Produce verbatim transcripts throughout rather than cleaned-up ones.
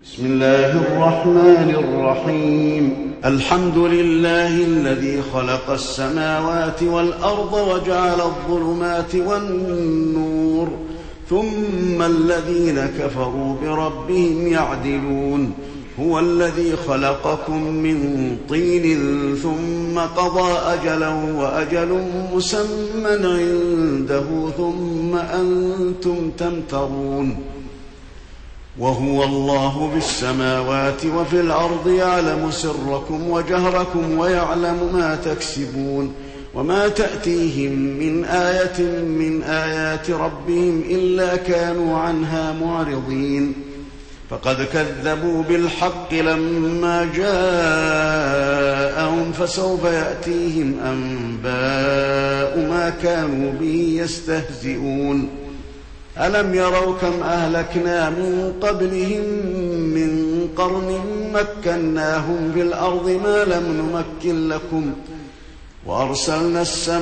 بسم الله الرحمن الرحيم. الحمد لله الذي خلق السماوات والأرض وجعل الظلمات والنور، ثم الذين كفروا بربهم يعدلون. هو الذي خلقكم من طين ثم قضى أجلا وأجل مسمى عنده ثم أنتم تمترون. وهو الله بالسماوات وفي الأرض يعلم سركم وجهركم ويعلم ما تكسبون، وما تأتيهم من آية من آيات ربهم إلا كانوا عنها معرضين. فقد كذبوا بالحق لما جاءهم فسوف يأتيهم أنباء ما كانوا به يستهزئون. ألم يروا كم أهلكنا من قبلهم من قرن مكناهم في الأرض ما لم نمكن لكم، وأرسلنا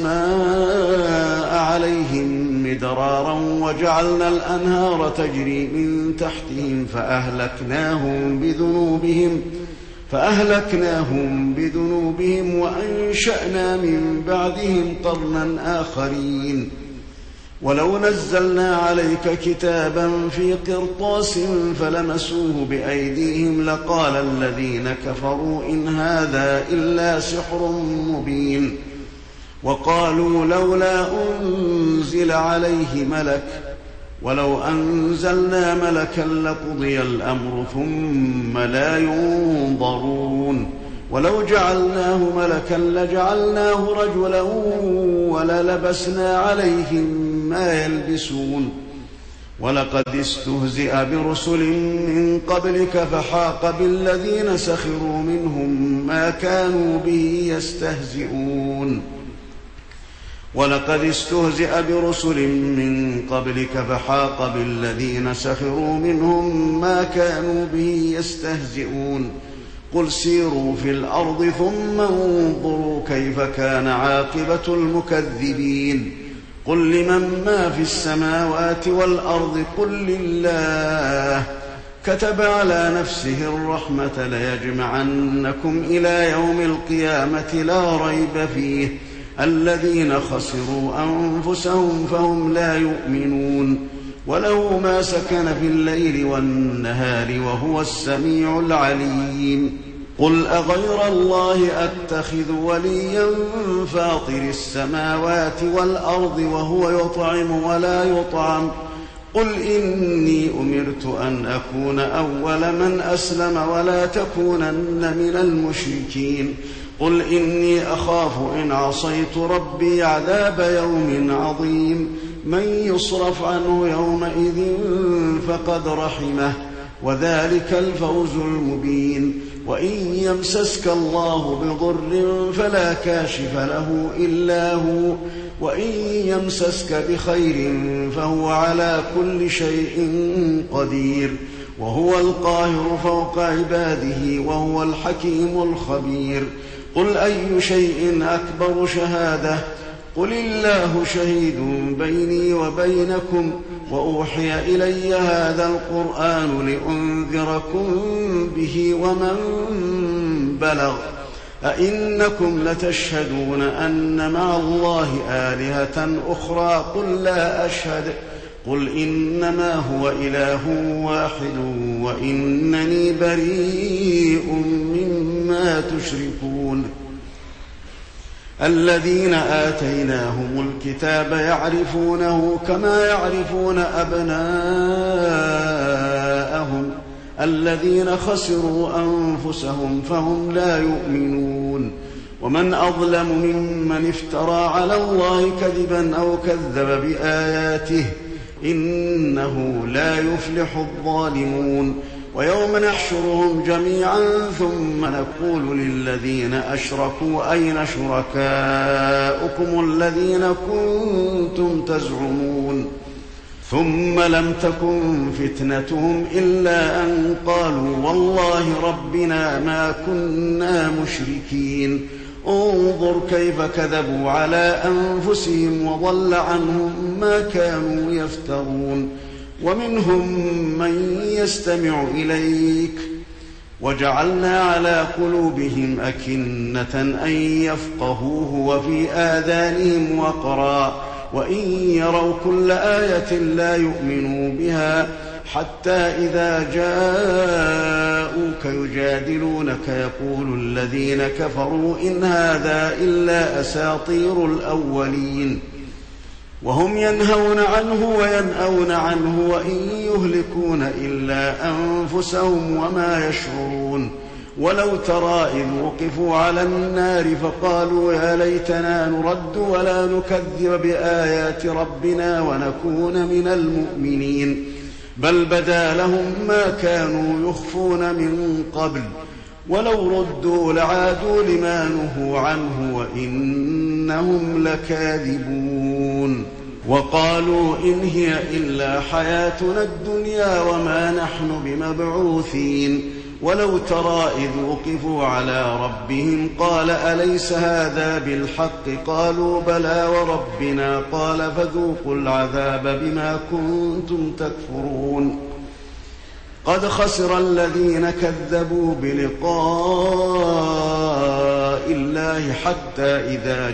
السماء عليهم مدرارا وجعلنا الأنهار تجري من تحتهم فأهلكناهم بذنوبهم فأهلكناهم بذنوبهم وأنشأنا من بعدهم قرنا آخرين. ولو نزلنا عليك كتابا في قرطاس فلمسوه بأيديهم لقال الذين كفروا إن هذا إلا سحر مبين. وقالوا لولا أنزل عليه ملك، ولو أنزلنا ملكا لقضي الأمر ثم لا ينظرون. ولو جعلناه ملكا لجعلناه رجلا وللبسنا عليهم ما يلبسون. ولقد استهزئ برسل من قبلك فحاق بالذين سخروا منهم ما كانوا به يستهزئون. ولقد استهزئ برسل من قبلك فحاق بالذين سخروا منهم ما كانوا به يستهزئون. قل سيروا في الأرض ثم انظروا كيف كان عاقبة المكذبين. قل لمن ما في السماوات والأرض قل لله. كتب على نفسه الرحمة ليجمعنكم إلى يوم القيامة لا ريب فيه. الذين خسروا أنفسهم فهم لا يؤمنون. وله ما سكن في الليل والنهار وهو السميع العليم. قل أغير الله أتخذ وليا فاطر السماوات والأرض وهو يطعم ولا يطعم. قل إني أمرت أن أكون أول من أسلم ولا تكونن من المشركين. قل إني أخاف إن عصيت ربي عذاب يوم عظيم. من يصرف عنه يومئذ فقد رحمه وذلك الفوز المبين. وإن يمسسك الله بضر فلا كاشف له إلا هو، وإن يمسسك بخير فهو على كل شيء قدير. وهو القاهر فوق عباده وهو الحكيم الخبير. قل أي شيء أكبر شهادة؟ قل الله شهيد بيني وبينكم. وأوحي إلي هذا القرآن لأنذركم به ومن بلغ. أئنكم لتشهدون أن مع الله آلهة أخرى؟ قل لا أشهد. قل إنما هو إله واحد وإنني بريء مما تشركون. الذين آتيناهم الكتاب يعرفونه كما يعرفون أبناءهم. الذين خسروا أنفسهم فهم لا يؤمنون. ومن أظلم ممن افترى على الله كذبا أو كذب بآياته إنه لا يفلح الظالمون. ويوم نحشرهم جميعا ثم نقول للذين أشركوا أين شركاؤكم الذين كنتم تزعمون. ثم لم تكن فتنتهم إلا أن قالوا والله ربنا ما كنا مشركين. انظر كيف كذبوا على أنفسهم وضل عنهم ما كانوا يفترون. ومنهم من يستمع إليك وجعلنا على قلوبهم أكنة أن يفقهوه وفي آذانهم وقرا وإن يروا كل آية لا يؤمنوا بها حتى إذا جاءوك يجادلونك يقول الذين كفروا إن هذا إلا أساطير الأولين وهم ينهون عنه وينأون عنه وإن يهلكون إلا أنفسهم وما يشعرون ولو ترى إذ وقفوا على النار فقالوا يا ليتنا نرد ولا نكذب بآيات ربنا ونكون من المؤمنين بل بدا لهم ما كانوا يخفون من قبل ولو ردوا لعادوا لما نهوا عنه وإنهم لكاذبون وقالوا إن هي إلا حياتنا الدنيا وما نحن بمبعوثين ولو ترى إذ وقفوا على ربهم قال أليس هذا بالحق قالوا بلى وربنا قال فذوقوا العذاب بما كنتم تكفرون قد خسر الذين كذبوا بلقاء الله حتى إذا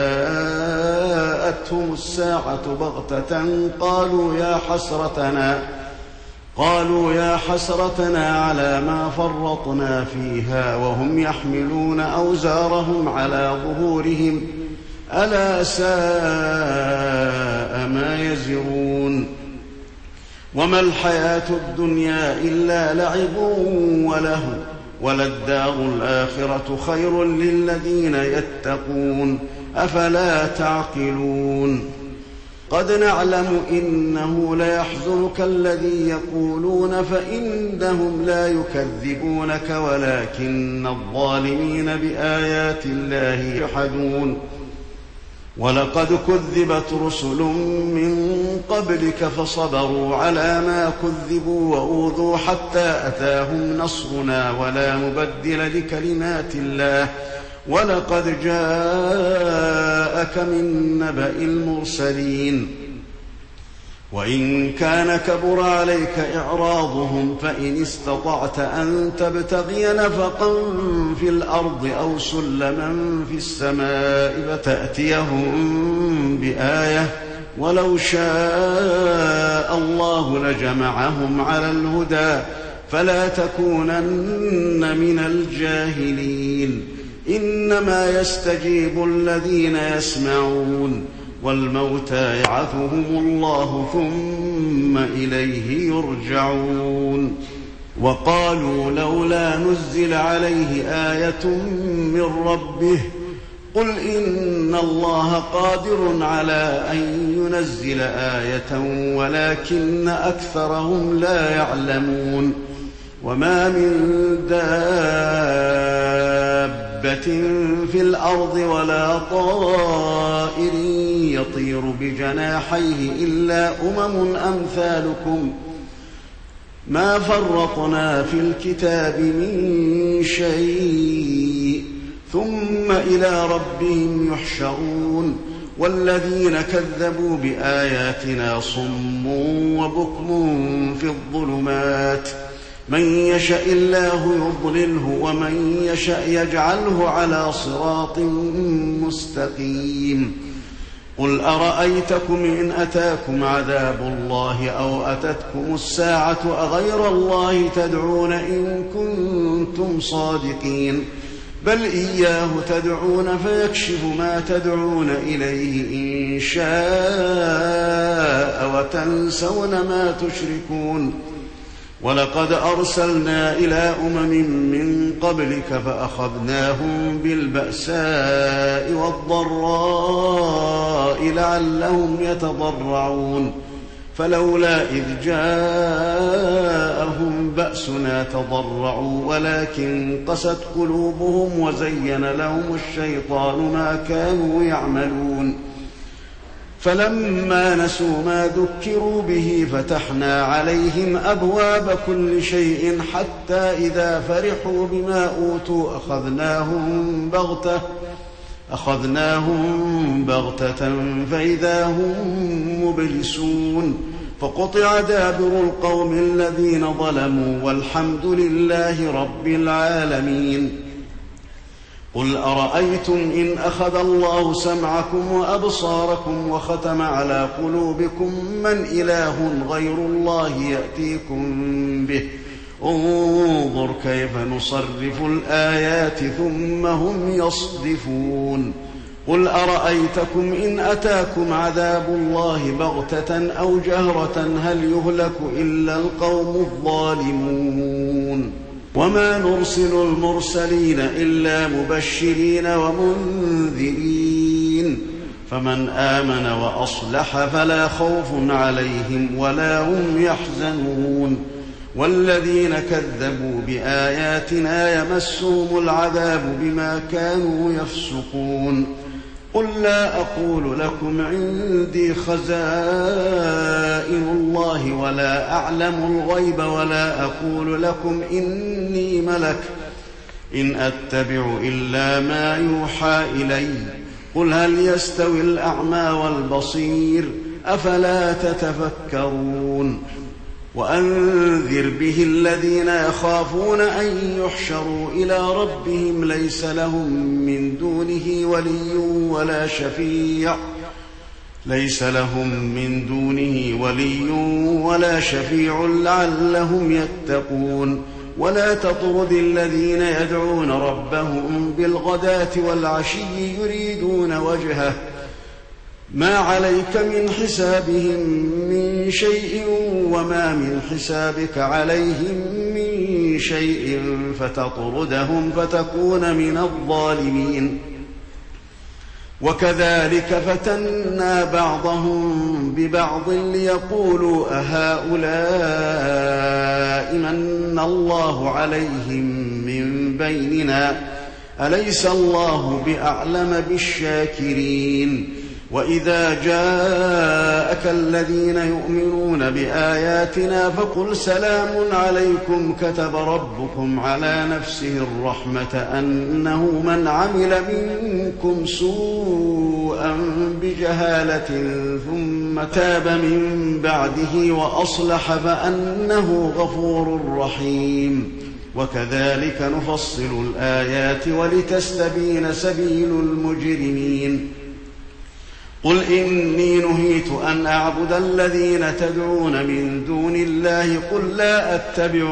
جاءتهم الساعة بغتة قالوا يا حسرتنا قالوا يا حسرتنا على ما فرطنا فيها وهم يحملون أوزارهم على ظهورهم ألا ساء ما يزرون وما الحياة الدنيا إلا لعب وله وللدار الآخرة خير للذين يتقون أفلا تعقلون قد نعلم إنه ليحزنك الذي يقولون فإنهم لا يكذبونك ولكن الظالمين بآيات الله يجحدون ولقد كذبت رسل من قبلك فصبروا على ما كذبوا وأوذوا حتى أتاهم نصرنا ولا مبدل لكلمات الله ولقد جاءك من نبأ المرسلين وإن كان كبر عليك إعراضهم فإن استطعت أن تبتغي نفقا في الأرض أو سلما في السماء فتأتيهم بآية ولو شاء الله لجمعهم على الهدى فلا تكونن من الجاهلين إنما يستجيب الذين يسمعون والموتى يبعثهم الله ثم إليه يرجعون وقالوا لولا نزل عليه آية من ربه قل إن الله قادر على أن ينزل آية ولكن أكثرهم لا يعلمون وما من دابة في الأرض ولا طائر يطير بجناحيه إلا أمم أمثالكم ما فرطنا في الكتاب من شيء ثم إلى ربهم يحشرون والذين كذبوا بآياتنا صم وبكم في الظلمات من يشاء الله يضلله ومن يشاء يجعله على صراط مستقيم قل أرأيتكم إن أتاكم عذاب الله أو أتتكم الساعة أغير الله تدعون إن كنتم صادقين بل إياه تدعون فيكشف ما تدعون إليه إن شاء وتنسون ما تشركون ولقد أرسلنا إلى أمم من قبلك فأخذناهم بالبأساء والضراء لعلهم يتضرعون فلولا إذ جاءهم بأسنا تضرعوا ولكن قست قلوبهم وزين لهم الشيطان ما كانوا يعملون فلما نسوا ما ذكروا به فتحنا عليهم أبواب كل شيء حتى إذا فرحوا بما أوتوا أخذناهم بغتة أخذناهم بغتة فإذا هم مبلسون فقطع دابر القوم الذين ظلموا والحمد لله رب العالمين. قل أرأيتم إن أخذ الله سمعكم وأبصاركم وختم على قلوبكم من إله غير الله يأتيكم به انظر كيف نصرف الآيات ثم هم يصدفون. قل أرأيتكم إن أتاكم عذاب الله بغتة أو جهرة هل يهلك إلا القوم الظالمون. وما نرسل المرسلين إلا مبشرين ومنذرين فمن آمن وأصلح فلا خوف عليهم ولا هم يحزنون. والذين كذبوا بآياتنا يمسهم العذاب بما كانوا يفسقون. قل لا أقول لكم عندي خزائن الله ولا أعلم الغيب ولا أقول لكم إني ملك إن أتبع إلا ما يوحى إلي. قل هل يستوي الأعمى والبصير أفلا تتفكرون. وأنذر به الذين يخافون أن يحشروا إلى ربهم ليس لهم من دونه ولي ولا شفيع ليس لهم من دونه ولي ولا شفيع لعلهم يتقون. ولا تطرد الذين يدعون ربهم بالغداة والعشي يريدون وجهه ما عليك من حسابهم من شيء وما من حسابك عليهم من شيء فتطردهم فتكون من الظالمين. وكذلك فتنا بعضهم ببعض ليقولوا أهؤلاء من الله عليهم من بيننا أليس الله بأعلم بالشاكرين. وإذا جاءك الذين يؤمنون بآياتنا فقل سلام عليكم كتب ربكم على نفسه الرحمة أنه من عمل منكم سوءا بجهالة ثم تاب من بعده وأصلح فأنه غفور رحيم. وكذلك نفصل الآيات ولتستبين سبيل المجرمين. قل إني نهيت أن أعبد الذين تدعون من دون الله قل لا أتبع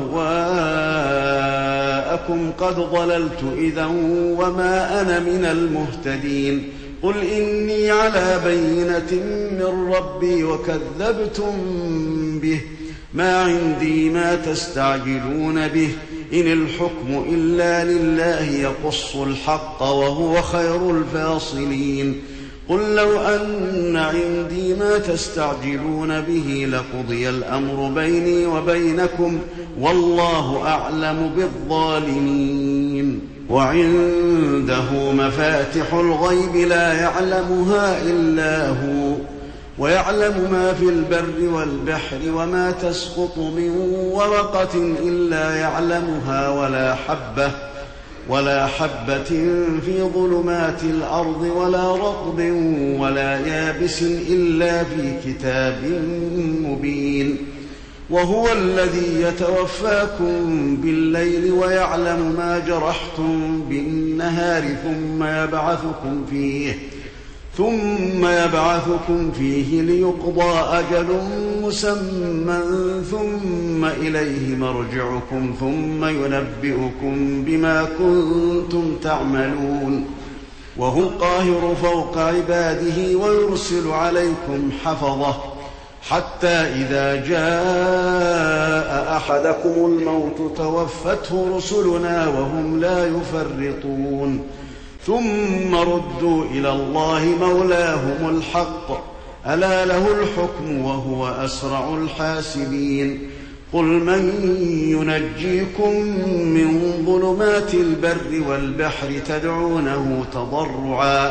أهواءكم قد ضللت إذا وما أنا من المهتدين. قل إني على بينة من ربي وكذبتم به ما عندي ما تستعجلون به إن الحكم إلا لله يقص الحق وهو خير الفاصلين. قل لو أن عندي ما تستعجلون به لقضي الأمر بيني وبينكم والله أعلم بالظالمين. وعنده مفاتح الغيب لا يعلمها إلا هو ويعلم ما في البر والبحر وما تسقط من ورقة إلا يعلمها ولا حبة ولا حبة في ظلمات الأرض ولا رطب ولا يابس إلا في كتاب مبين. وهو الذي يتوفاكم بالليل ويعلم ما جرحتم بالنهار ثم يبعثكم فيه ثم يبعثكم فيه ليقضى أجل مسمى ثم إليه مرجعكم ثم ينبئكم بما كنتم تعملون. وهو القاهر فوق عباده ويرسل عليكم حفظة حتى إذا جاء أحدكم الموت توفته رسلنا وهم لا يفرطون ثم ردوا إلى الله مولاهم الحق ألا له الحكم وهو أسرع الحاسبين. قل من ينجيكم من ظلمات البر والبحر تدعونه تضرعا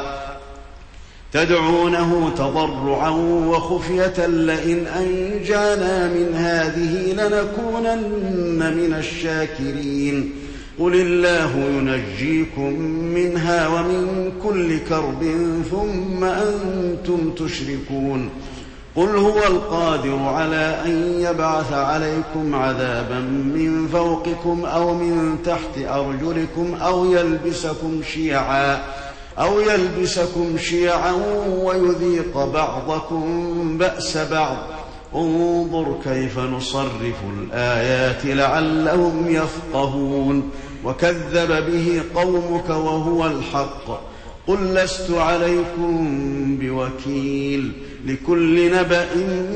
تدعونه تضرعا وخفية لئن أنجانا من هذه لنكونن من الشاكرين. قل الله ينجيكم منها ومن كل كرب ثم أنتم تشركون. قل هو القادر على أن يبعث عليكم عذابا من فوقكم أو من تحت أرجلكم أو يلبسكم شيعا أو يلبسكم شيعا ويذيق بعضكم بأس بعض انظر كيف نصرف الآيات لعلهم يفقهون وكذب به قومك وهو الحق قل لست عليكم بوكيل لكل نبأ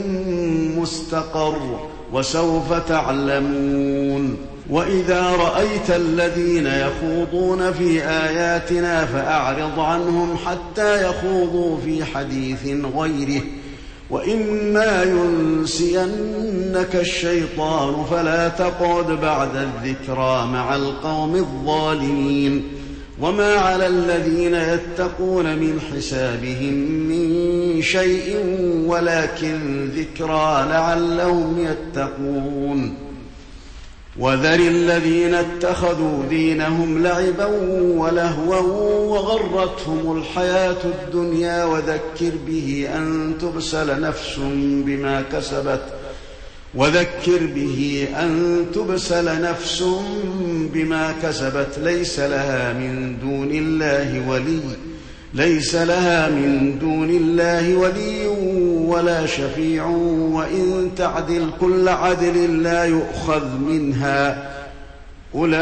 مستقر وسوف تعلمون وإذا رأيت الذين يخوضون في آياتنا فأعرض عنهم حتى يخوضوا في حديث غيره وإما ينسينك الشيطان فلا تقعد بعد الذكرى مع القوم الظالمين وما على الذين يتقون من حسابهم من شيء ولكن ذكرى لعلهم يتقون وذر الذين اتخذوا دينهم لعبا ولهوا وغرتهم الحياة الدنيا وذكر به أن تبسل نفس بما كسبت وذكر به أن تبسل نفس بما كسبت ليس لها من دون الله ولي ليس لها من دون الله ولي ولا شفيع وإن تعدل كل عدل لا يؤخذ منها أولئك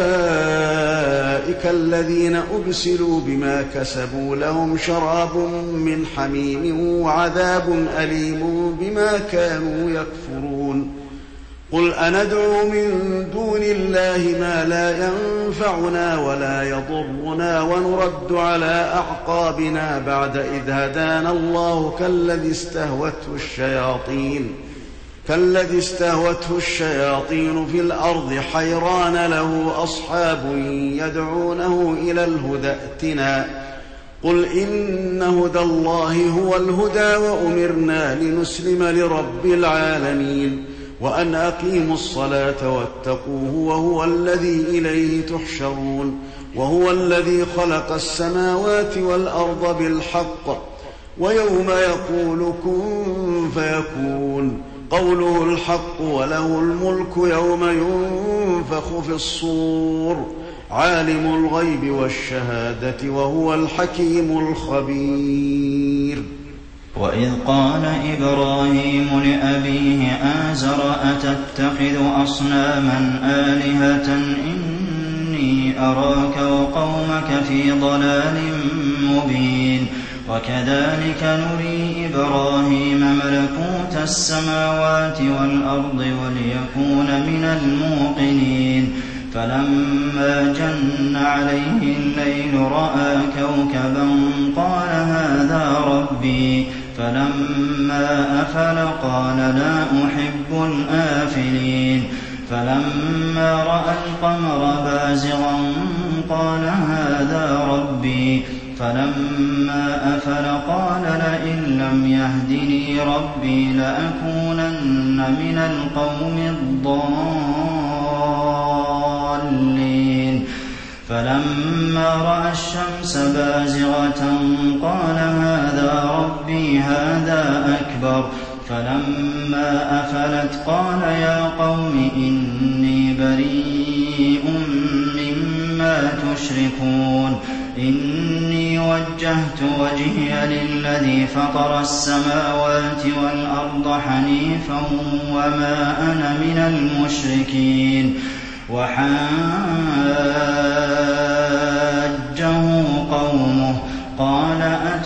الذين أبسلوا بما كسبوا لهم شراب من حميم وعذاب أليم بما كانوا يكفرون قل أندعو من دون الله ما لا ينفعنا ولا يضرنا ونرد على أعقابنا بعد إذ هدانا الله كالذي استهوته الشياطين كالذي استهوته الشياطين في الأرض حيران له أصحاب يدعونه إلى الهدى ائتنا قل إن هدى الله هو الهدى وأمرنا لنسلم لرب العالمين وأن أقيموا الصلاة واتقوه وهو الذي إليه تحشرون وهو الذي خلق السماوات والأرض بالحق ويوم يقول كن فيكون قوله الحق وله الملك يوم ينفخ في الصور عالم الغيب والشهادة وهو الحكيم الخبير وإذ قال إبراهيم لأبيه آزر أتتخذ أصناما آلهة إني أراك وقومك في ضلال مبين وكذلك نري إبراهيم ملكوت السماوات والأرض وليكون من الموقنين فلما جن عليه الليل رأى كوكبا قال هذا ربي فلما أفل قال لا أحب الآفلين فلما رأى القمر بازغا قال هذا ربي فلما أفل قال لئن لم يهدني ربي لأكونن من القوم الضالين فلما رأى الشمس بازغة قال هذا ربي هذا أكبر فلما أفلت قال يا قوم إني بريء مما تشركون إني وجهت وجهي للذي فطر السماوات والأرض حنيفا وما أنا من المشركين وحاجه قومه قال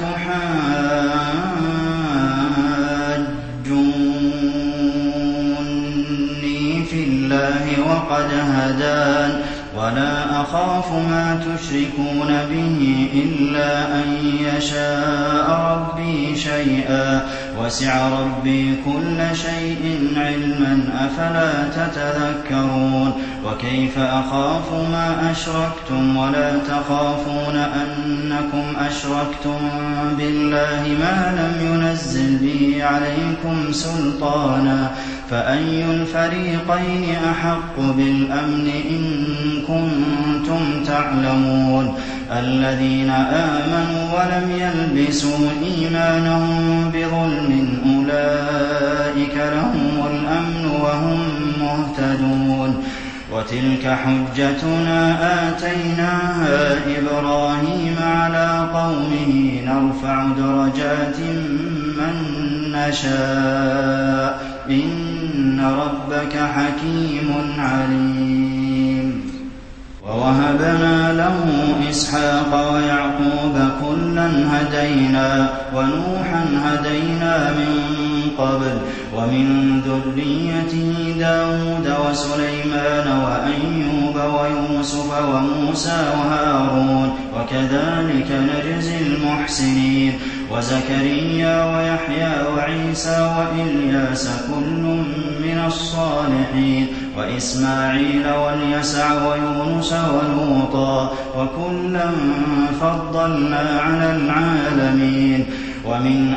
أتحاجوني في الله وقد هدان ولا أخاف ما تشركون به إلا أن يشاء ربي شيئا وسع ربي كل شيء علما أفلا تتذكرون وكيف أخاف ما أشركتم ولا تخافون أنكم أشركتم بالله ما لم ينزل به عليكم سلطانا فأي الفريقين أحق بالأمن إن كنتم تعلمون الذين آمنوا ولم يلبسوا إيمانهم بظلم أولئك لهم الأمن وهم مهتدون وتلك حجتنا آتيناها إبراهيم على قومه نرفع درجات من نشاء إن ربك حكيم عليم ووهبنا له إسحاق ويعقوب كلا هدينا ونوحا هدينا من قبل ومن ذريته داود وسليمان وأيوب ويوسف وموسى وهارون وكذلك نجزي المحسنين وزكريا ويحيى وعيسى وإلياس كل من الصالحين وإسماعيل واليسع ويونس ولوطا وكلا فضلنا على العالمين ومن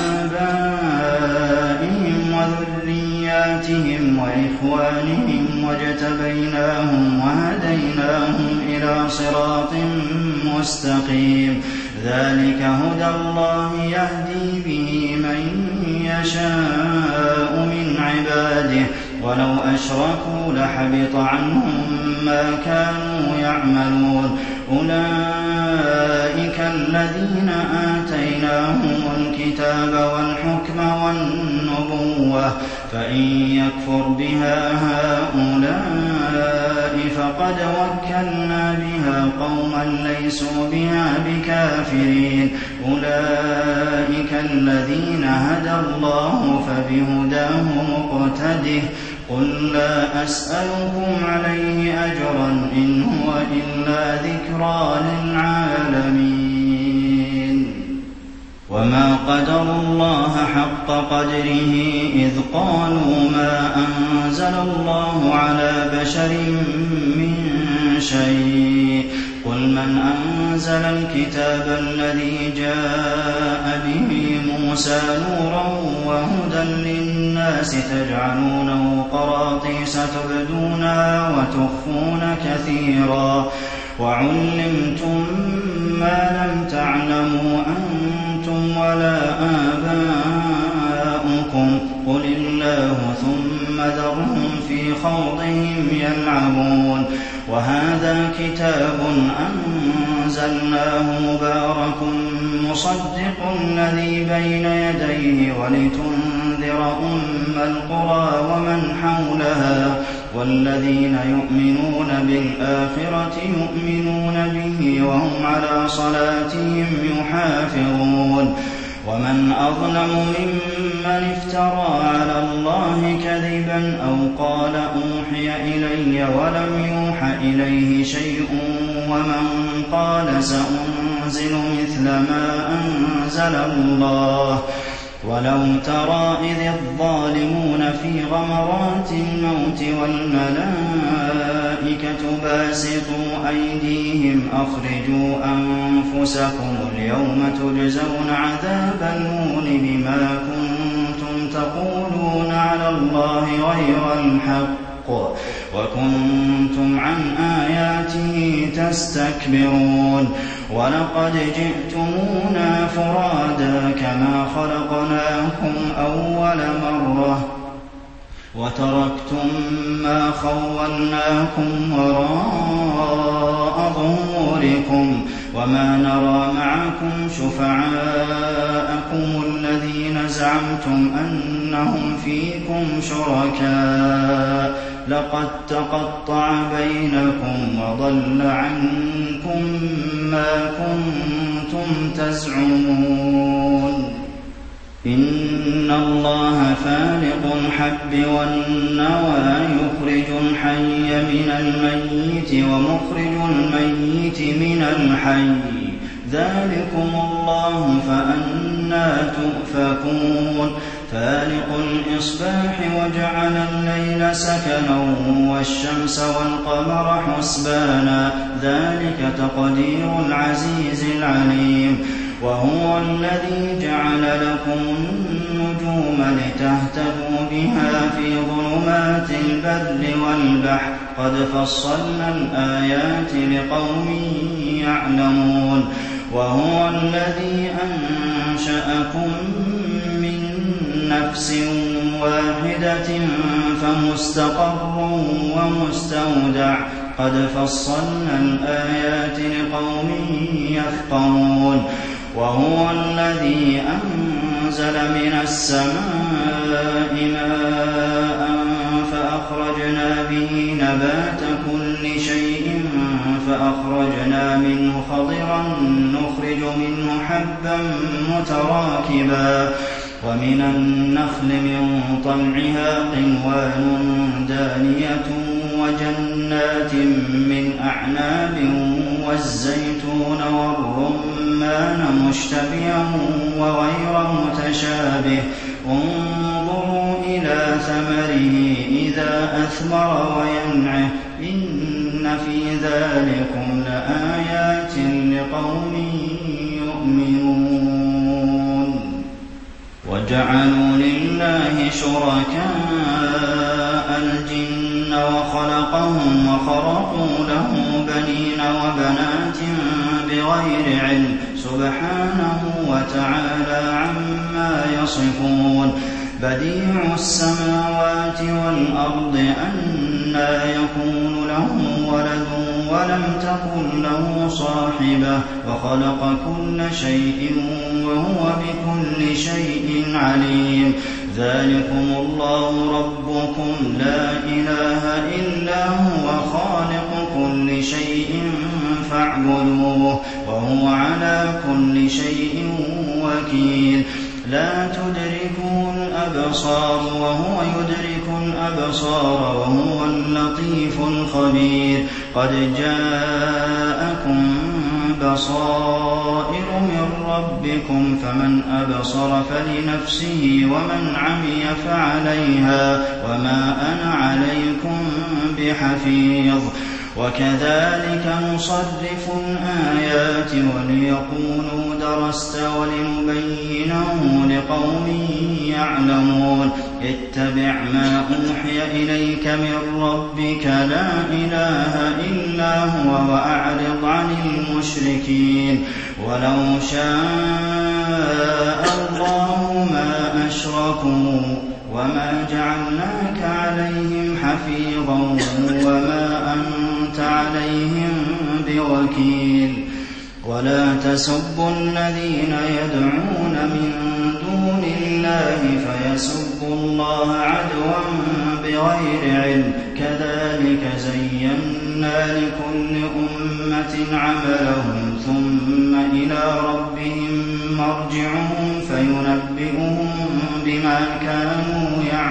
آبائهم وذرياتهم وإخوانهم واجتبيناهم وهديناهم إلى صراط مستقيم ذلك هدى الله يهدي به من يشاء من عباده ولو أشركوا لحبط عنهم ما كانوا يعملون أولئك الذين آتيناهم الكتاب والحكم والنبوة فإن يكفر بها هؤلاء فقد وكلنا بها قوما ليسوا بها بكافرين أولئك الذين هدى الله فبهداه مقتده قل لا أسألكم عليه أجرا إن هو إلا ذكرى للعالمين وما قدروا الله حق قدره إذ قالوا ما أنزل الله على بشر من شيء قل من أنزل الكتاب الذي جاء به موسى نورا وهدى للناس تجعلونه قراطيس تبدونها وتخفون كثيرا وعلمتم ما لم تعلموا أنتم ولا آباؤكم قل الله ثم ذرهم في خوضهم يلعبون وهذا كتاب أنزلناه مبارك مصدق الذي بين يديه ولتنذر أم القرى ومن حولها والذين يؤمنون بالآخرة يؤمنون به وهم على صلاتهم يحافظون ومن أظلم ممن افترى على الله كذبا أو قال أوحي إلي ولم يوح إليه شيء ومن قال سأنزل مثل ما أنزل الله ولو ترى إذ الظالمون في غمرات الموت والملائكة باسطوا أيديهم أخرجوا أنفسكم اليوم تجزون عذاب الهون بما كنتم تقولون على الله غير الحق وكنتم عن آياته تستكبرون ولقد جئتمونا فرادا كما خلقناكم أول مرة وتركتم ما خولناكم وراء ظهوركم وما نرى معكم شفعاءكم الذين زعمتم أنهم فيكم شركاء لقد تقطع بينكم وضل عنكم ما كنتم تزعمون إن الله فالق الحب والنوى يخرج الحي من الميت ومخرج الميت من الحي ذلكم الله فأنى تؤفكون فالق الإصباح وجعل الليل سكنا والشمس والقمر حسبانا ذلك تقدير العزيز العليم وهو الذي جعل لكم النجوم لتهتدوا بها في ظلمات البر والبحر قد فصلنا الآيات لقوم يعلمون وهو الذي أنشأكم من نفس واحدة فمستقر ومستودع قد فصلنا الآيات لقوم يفقهون وهو الذي أنزل من السماء ماء فأخرجنا به نبات كل شيء فأخرجنا منه خضرا نخرج منه حبا متراكبا ومن النخل من طلعها قنوان دانية وجنات من أعناب والزيتون والرمان مشتبها وغير متشابه انظروا إلى ثمره إذا أثمر وينعه إن في ذلكم لآيات لقوم يؤمنون وجعلوا لله شركاء الجن وخلقهم وخرقوا له بنين وبنات بغير علم سبحانه وتعالى عما يصفون بديع السماوات والأرض أنى يكون له ولد ولم تكن له صاحبة وخلق كل شيء وهو بكل شيء عليم ذلكم الله ربكم لا إله إلا هو خالق كل شيء فاعبدوه وهو على كل شيء وكيل لا تدركه الأبصار وهو يدرك الأبصار وهو اللطيف الخبير قد جاءكم بصائر من ربكم فمن أبصر فلنفسه ومن عمي فعليها وما أنا عليكم بحفيظ وكذلك نصرف الآيات وليقولوا درست ولنبينه لقوم يعلمون اتبع ما أوحي إليك من ربك لا إله إلا هو وأعرض عن المشركين ولو شاء الله ما أشركوا وما جعلناك عليهم حفيظا وما أنت عليهم بوكيل ولا تسبوا الذين يدعون من دون الله فيسبوا الله عدوا بغير علم كذلك زينا لكل أمة عملهم ثم إلى ربهم مرجعهم فينبئهم بما كانوا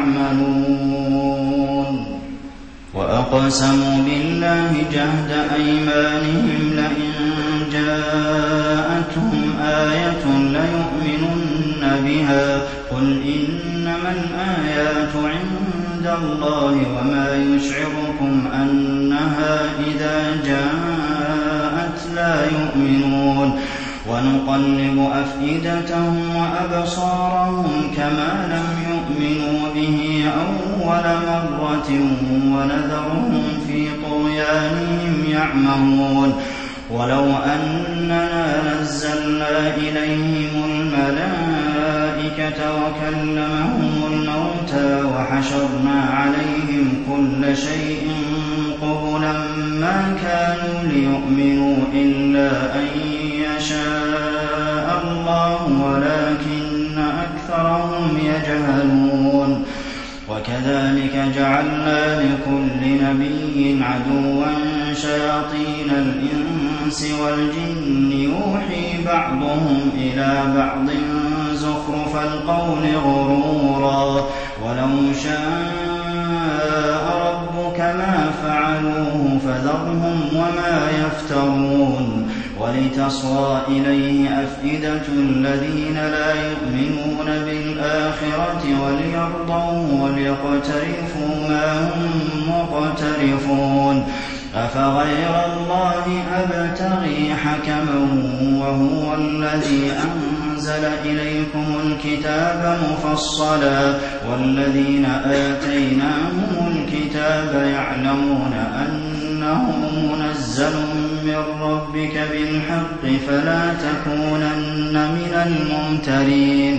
يعملون وأقسموا بالله جهد أيمانهم لئن جاءتهم آية ليؤمنن بها قل إنما الآيات عند الله وما يشعركم أنها إذا جاءت لا يؤمنون ونقلب أفئدتهم وأبصارهم كما لم يؤمنوا به أول مرة ونذرهم في طغيانهم يعمهون ولو أننا نزلنا إليهم الملائكة وكلمهم الموتى وحشرنا عليهم كل شيء قبلا ما كانوا ليؤمنوا إلا أن يشاء الله ولكن أكثرهم يجهلون وكذلك جعلنا لكل نبي عدوا شياطين الإنس والجن يوحي بعضهم إلى بعض زخرف القول غرورا ولو شاء ربك ما فعلوه فذرهم وما يفترون ولتصغى إليه أفئدة الذين لا يؤمنون بالآخرة وليرضوا وليقترفوا ما هم مقترفون أفغير الله أبتغي حكما وهو الذي أنزل إليكم الكتاب مفصلا والذين آتيناهم الكتاب يعلمون أنه منزل من ربك بالحق فلا تكونن من الممترين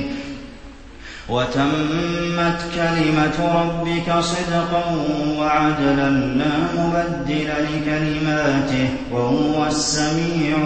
وتمت كلمة ربك صدقا وعدلا لا مبدل لكلماته وهو السميع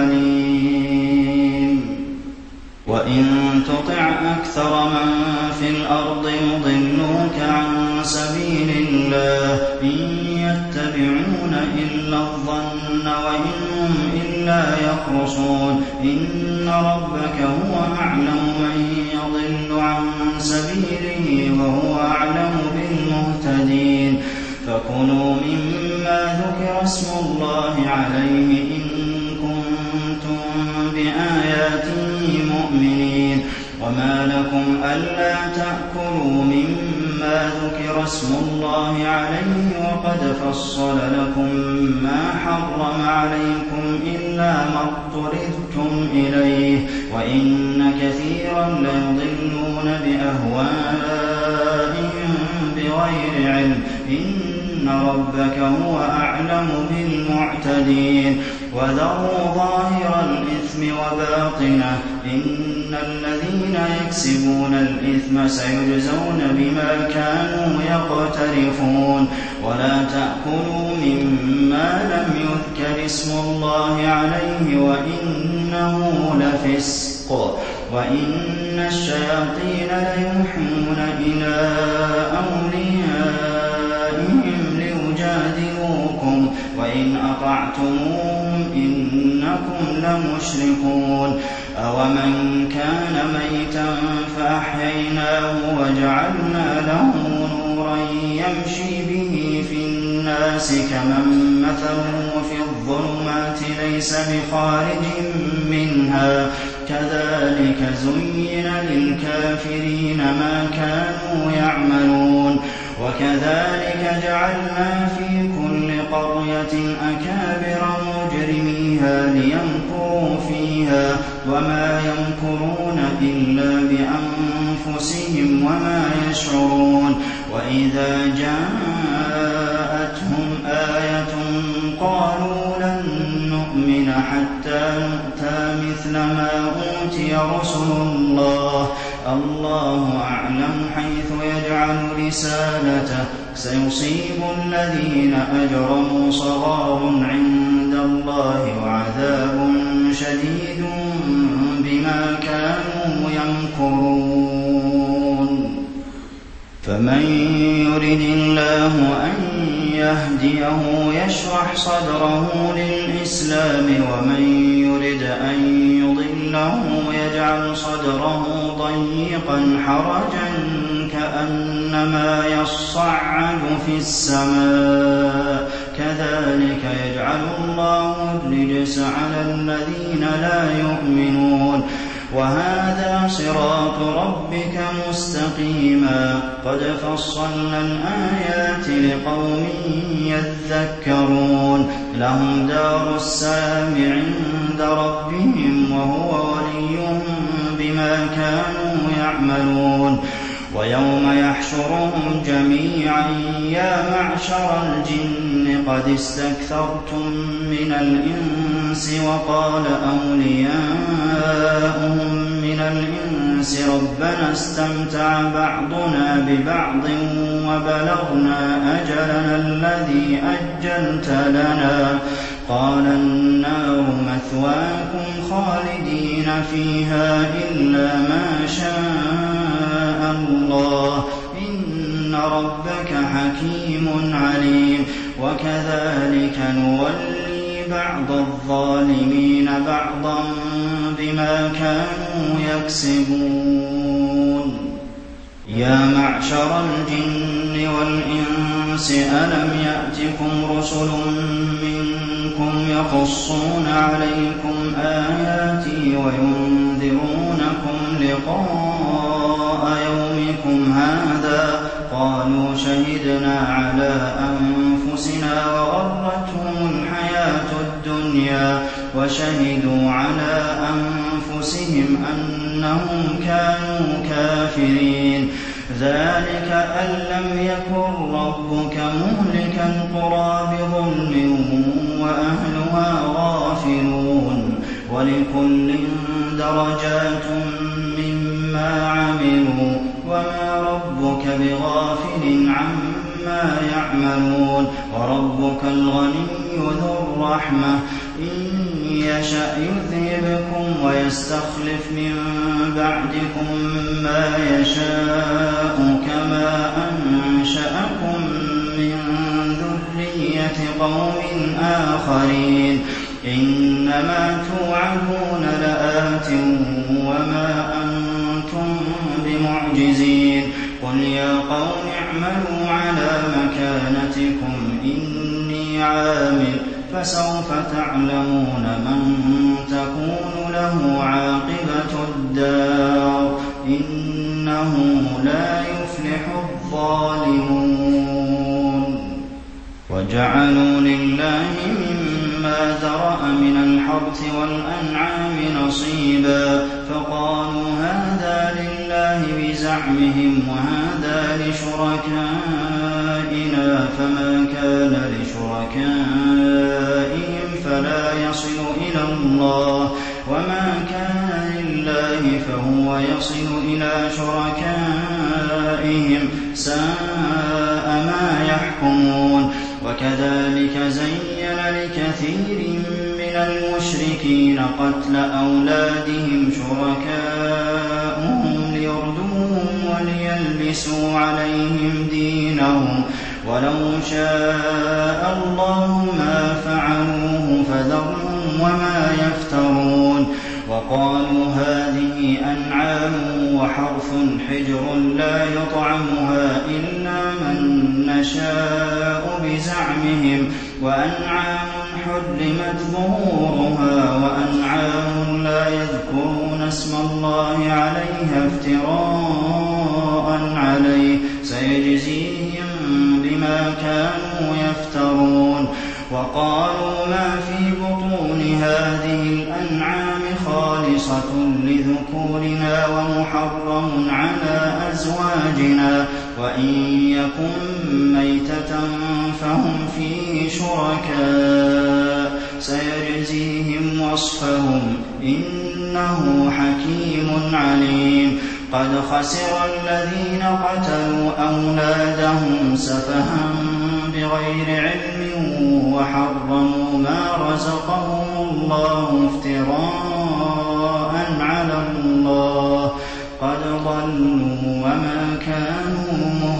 العليم وإن تطع أكثر من في الأرض يضلوك عن سبيل الله إن يتبعون إلا الظن وإن هم إلا يخرصون إن ربك هو أعلم من يضل عن سبيله وهو أعلم بالمهتدين فكلوا مما ذكر اسم الله عليه إن كنتم بآياته مؤمنين وما لكم ألا تأكلوا مما ذكر اسم الله عليه وقد فصل لكم ما حرم عليكم إلا ما اضطررتم إليه وإن كثيرا ليضلون بأهوائهم بغير علم إن ربك هو أعلم بالمعتدين وذروا ظاهر الإثم وباطنه إن الذين يكسبون الإثم سيجزون بما كانوا يقترفون ولا تأكلوا مما لم يذكر اسم الله عليه وإنه لفسق وإن الشياطين ليوحون إلى أوليائهم ليجادلوكم وإن أطعتموهم إنكم لمشركون أومن كان ميتا فأحييناه وجعلنا له نورا يمشي به في الناس كمن مثله في الظلمات ليس بخارج منها كذلك زين للكافرين ما كانوا يعملون وكذلك جعلنا في كل قرية أكابر مجرميها ليمكروا فيها وما يمكرون إلا بأنفسهم وما يشعرون وإذا جاءتهم آية قالوا لن نؤمن حتى نؤتى مثل ما أوتي رسل الله الله أعلم حيث يجعل رسالته سيصيب الذين أجرموا صغار عند الله وعذاب شديد بما كانوا يمكرون فمن يرد الله أن يهديه يشرح صدره للإسلام ومن يرد أن يضله يجعل صدره ضيقا حرجا كأنما يصعد في السماء كذلك يجعل الله الرجس على الذين لا يؤمنون وهذا صراط ربك مستقيما قد فصلنا الآيات لقوم يذكرون لهم دار السلام عند ربهم وهو وليهم بما كانوا يعملون ويوم يحشرهم جميعا يا معشر الجن قد استكثرتم من الإنس وقال أولياؤهم من الإنس ربنا استمتع بعضنا ببعض وبلغنا أجلنا الذي أجلت لنا قال النار مثواكم خالدين فيها إلا ما شاء الله إن ربك حكيم عليم وكذلك نولي بعض الظالمين بعضا بما كانوا يكسبون يا معشر الجن والإنس ألم يأتكم رسل منكم يقصون عليكم آياتي وينذرونكم لقاء يومكم هذا قالوا شهدنا على أنفسنا وغرتهم الحياة الدنيا وشهدوا على أنفسهم أنهم كانوا كافرين ذلك أن لم يكن ربك مهلك القرى بظلم وأهلها غافلون ولكل درجات مما عملوا وما ربك بغافل عما يعملون وربك الغني ذو الرحمة إن يشأ يذهبكم ويستخلف من بعدكم ما يشاء كما أنشأكم من ذرية قوم آخرين إنما توعدون لآت وما أنتم بمعجزين قل يا قوم اعملوا على مكانتكم إني عامل فسوف تعلمون من تكون له عاقبة الدار إنه لا يفلح الظالمون وجعلوا لله مما ذرأ من الحرث والأنعام نصيبا فقالوا هذا لله بزعمهم وهذا لشركائنا فما كان لشركائهم فلا يصل إلى الله وما كان لله فهو يصل إلى شركائهم ساء ما يحكمون وكذلك زين لكثير من المشركين قتل أولادهم شركاؤهم ليردوهم وليلبسوا عليهم دينهم ولو شاء الله ما فعلوه فذرهم وما يفترون وقالوا هذه أنعام وحرث حجر لا يطعمها إلا من نشاء بزعمهم وأنعام حرمت ظهورها وأنعام لا يذكرون اسم الله عليها افتراء عليه سيجزيهم بما كانوا يفترون وقالوا ما في بطون هذه الأنعام خالصة لذكورنا ومحرم على أزواجنا وإن يكن ميتة فهم فيه شركاء سيجزيهم وصفهم إنه حكيم عليم قد خسر الذين قتلوا أولادهم سفها بغير علم وحرموا ما رزقهم الله افتراء على الله قد ضلوا وما كانوا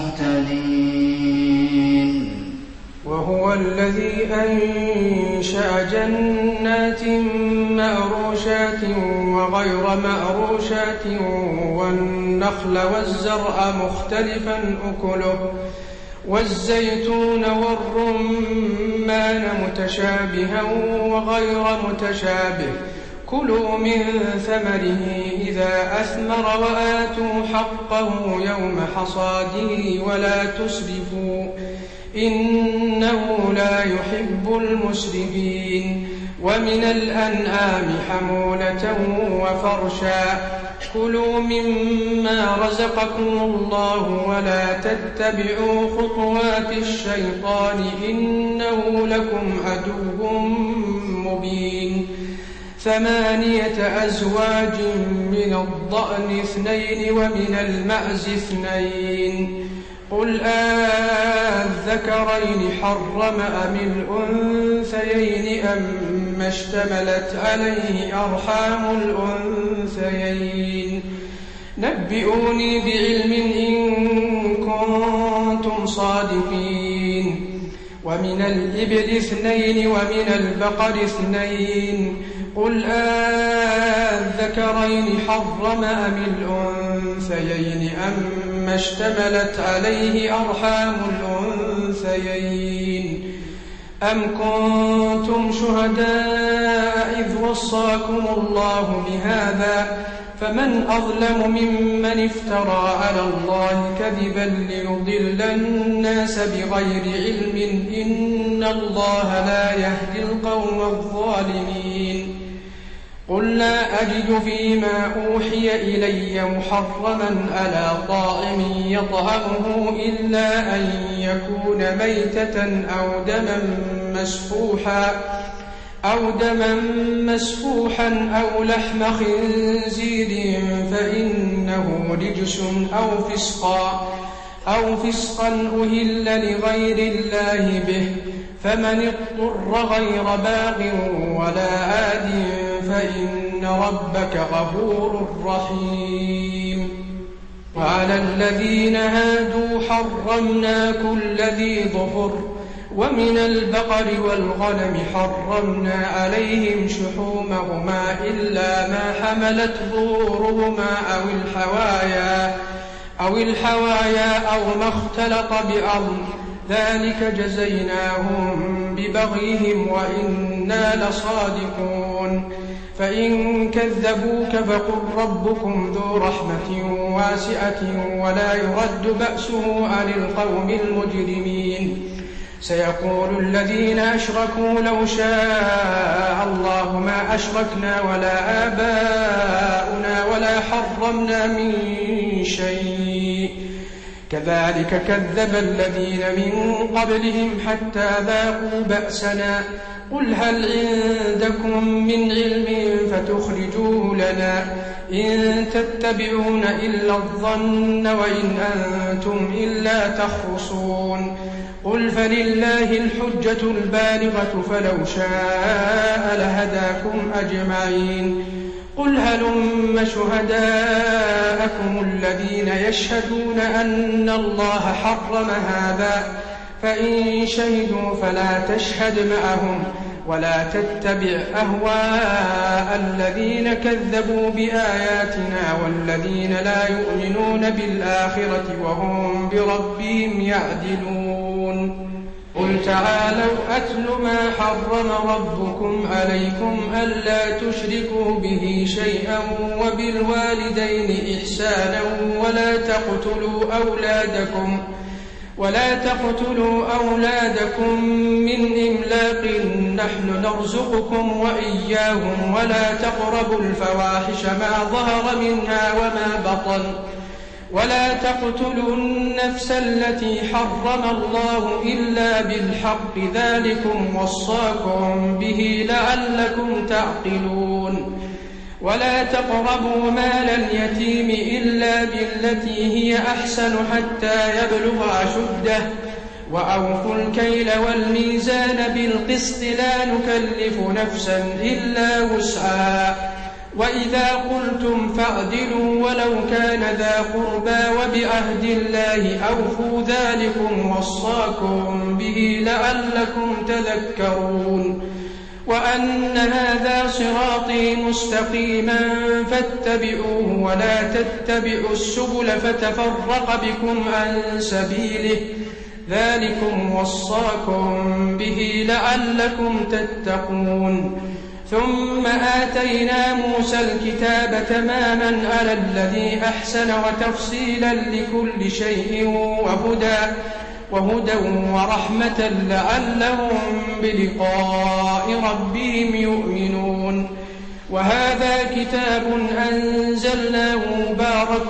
مهتدين وهو الذي أنشأ جنات مأروشات وغير مأروشات والنخل والزرع مختلفا أكله والزيتون والرمان متشابها وغير متشابه كلوا من ثمره إذا أثمر وآتوا حقه يوم حصاده ولا تسرفوا إنه لا يحب المسرفين ومن الأنعام حمولة وفرشا كلوا مما رزقكم الله ولا تتبعوا خطوات الشيطان إنه لكم عدو مبين ثمانية أزواج من الضأن اثنين ومن المعز اثنين قل آذكرين حرم أم الأنثيين أما اشتملت عليه أرحام الأنثيين نبئوني بعلم إن كنتم صادقين ومن الإبل اثنين ومن البقر اثنين قل آذكرين حرم أم الأنثيين أما اشتملت عليه أرحام الأنثيين أم كنتم شهداء إذ وصاكم الله بهذا فمن أظلم ممن افترى على الله كذبا ليضل الناس بغير علم إن الله لا يهدي القوم الظالمين قل لا أجد فيما أوحي إلي محرما على طاعم يطعمه إلا أن يكون ميتة أو دما مسفوحا أو دما مسفوحا أو لحم خنزير فإنه رجس أو فسقا أو فسقا أهل لغير الله به فمن اضطر غير باغ ولا عاد فإن ربك غفور رحيم. وعلى الذين هادوا حرمنا كل ذي ظفر ومن البقر والغنم حرمنا عليهم شحومهما إلا ما حملت ظهورهما أو الحوايا أو الحوايا أو ما اختلط بأرض ذلك جزيناهم ببغيهم وإنا لصادقون. فإن كذبوك فقل ربكم ذو رحمة واسعة ولا يرد بأسه عن القوم المجرمين. سيقول الذين أشركوا لو شاء الله ما أشركنا ولا آباؤنا ولا حرمنا من شيء كذلك كذب الذين من قبلهم حتى ذاقوا بأسنا. قل هل عندكم من علم فتخرجوه لنا إن تتبعون إلا الظن وإن أنتم إلا تخرصون. قل فلله الحجة البالغة فلو شاء لهداكم أجمعين. قل هلم شهداءكم الذين يشهدون أن الله حرم هذا فإن شهدوا فلا تشهد معهم ولا تتبع أهواء الذين كذبوا بآياتنا والذين لا يؤمنون بالآخرة وهم بربهم يعدلون. قل تعالوا أتل ما حرم ربكم عليكم ألا تشركوا به شيئا وبالوالدين إحسانا ولا تقتلوا أولادكم ولا تقتلوا أولادكم من إملاق نحن نرزقكم وإياهم ولا تقربوا الفواحش ما ظهر منها وما بطن ولا تقتلوا النفس التي حرم الله إلا بالحق ذلكم وصاكم به لعلكم تعقلون. ولا تقربوا مال اليتيم إلا بالتي هي أحسن حتى يبلغ أشده وأوفوا الكيل والميزان بالقسط لا نكلف نفسا إلا وسعها وإذا قلتم فاعدلوا ولو كان ذا قربى وبعهد الله أوفوا ذلكم وصاكم به لعلكم تذكرون. وأن هذا صراطي مستقيما فاتبعوه ولا تتبعوا السبل فتفرق بكم عن سبيله ذلكم وصاكم به لعلكم تتقون. ثم آتينا موسى الكتاب تماما على الذي أحسن وتفصيلا لكل شيء وهدى وهدى ورحمة لعلهم بلقاء ربهم يؤمنون. وهذا كتاب أنزلناه مبارك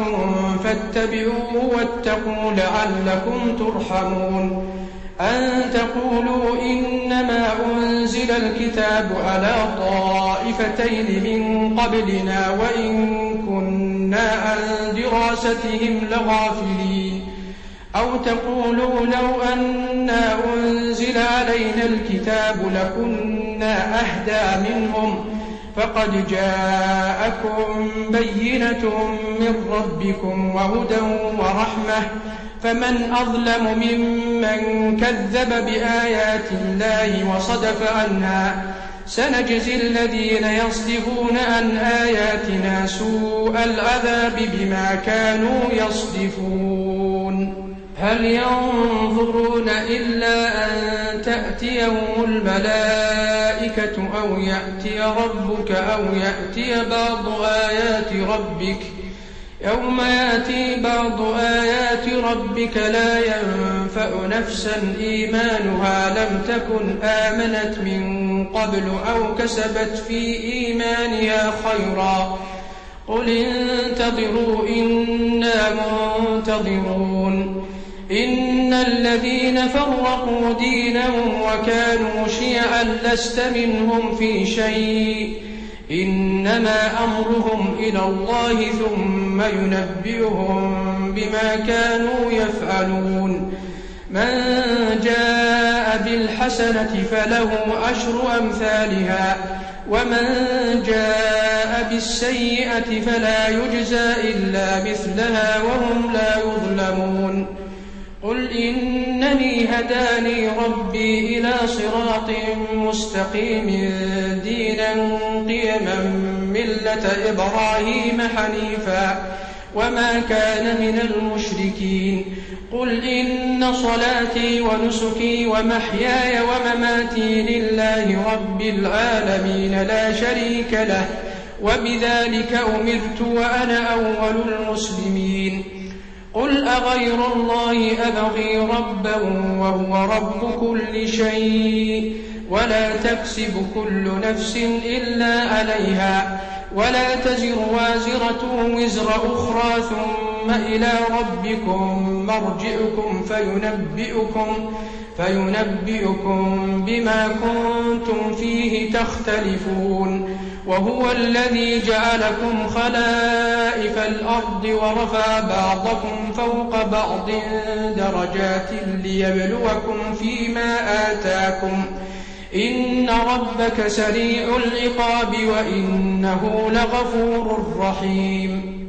فاتبعوه واتقوا لعلكم ترحمون. أن تقولوا إنما أنزل الكتاب على طائفتين من قبلنا وإن كنا عن دراستهم لغافلين. أو تقولوا لو أنا أنزل علينا الكتاب لكنا أهدى منهم فقد جاءكم بينة من ربكم وهدى ورحمة فمن أظلم ممن كذب بآيات الله وصدف عنها. سنجزي الذين يصدفون عن آياتنا سوء العذاب بما كانوا يصدفون. هل ينظرون إلا أن تأتيهم الملائكة أو يأتي ربك أو يأتي بعض آيات ربك يوم يأتي بعض آيات ربك لا ينفع نفسا إيمانها لم تكن آمنت من قبل أو كسبت في إيمانها خيرا قل انتظروا إنا منتظرون إن الذين فرقوا دينهم وكانوا شيعا لست منهم في شيء إنما أمرهم إلى الله ثم ينبئهم بما كانوا يفعلون من جاء بالحسنة فله عشر أمثالها ومن جاء بالسيئة فلا يجزى إلا مثلها وهم لا يظلمون قل إنني هداني ربي إلى صراط مستقيم دينا قيما ملة إبراهيم حنيفا وما كان من المشركين قل إن صلاتي ونسكي ومحياي ومماتي لله رب العالمين لا شريك له وبذلك أمرت وأنا أول المسلمين قل أغير الله أبغي ربا وهو رب كل شيء ولا تكسب كل نفس إلا عليها ولا تزر وازرة وزر أخرى ثم إلى ربكم مرجعكم فينبئكم, فينبئكم بما كنتم فيه تختلفون وهو الذي جعلكم خلائف الأرض ورفع بعضكم فوق بعض درجات ليبلوكم فيما آتاكم إن ربك سريع العقاب وإنه لغفور رحيم